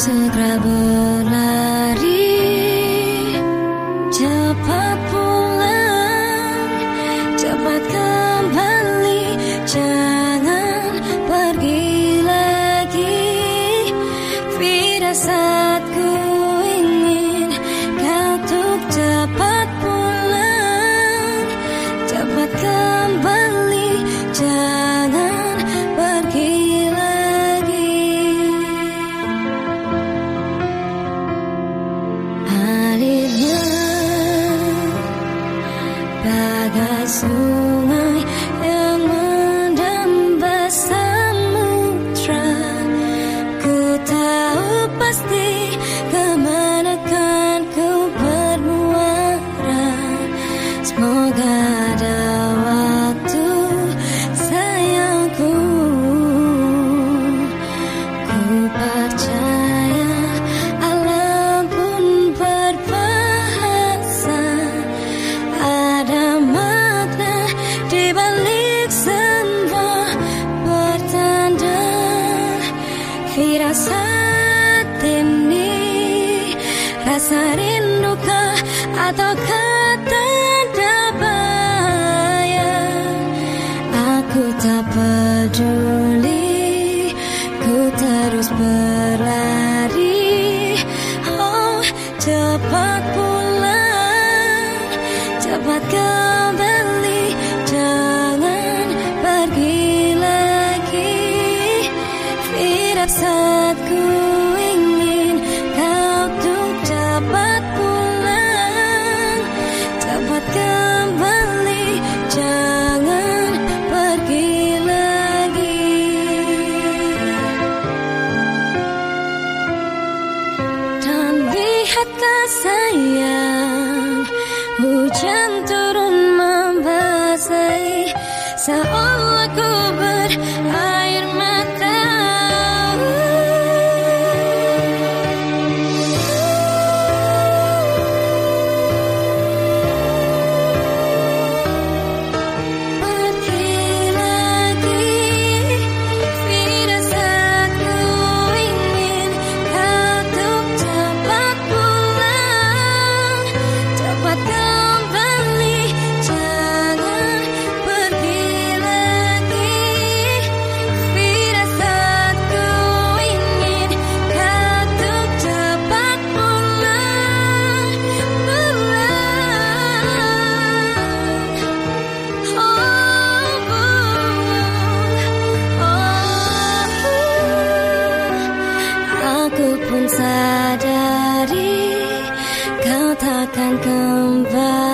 segera berlari, cepat pulang, cepat kembali, jangan pergi lagi. Firasatku ingin kau untuk cepat pulang, cepat kembali, jangan pergi lagi. Alirnya bagai sungai yang mendamba samudra, ku tahu pasti kemana kan ku bermuara. Semoga ada waktu sayangku, ku percaya alam pun berbahasa, ada makna di balik semua pertanda. Firasat ini rasa rindukah atau tanda bayang? Aku tak peduli, ku terus berlari. Oh, cepat pulang, cepat kembali, jangan pergi lagi. Firasatku ingin kau untuk cepat pulang, cepat kembali, jangan pergi lagi. Dan lihatlah sayang, hujan turun membasahi, seolah ku berair mata. Aku pun sadari kau takkan kembali.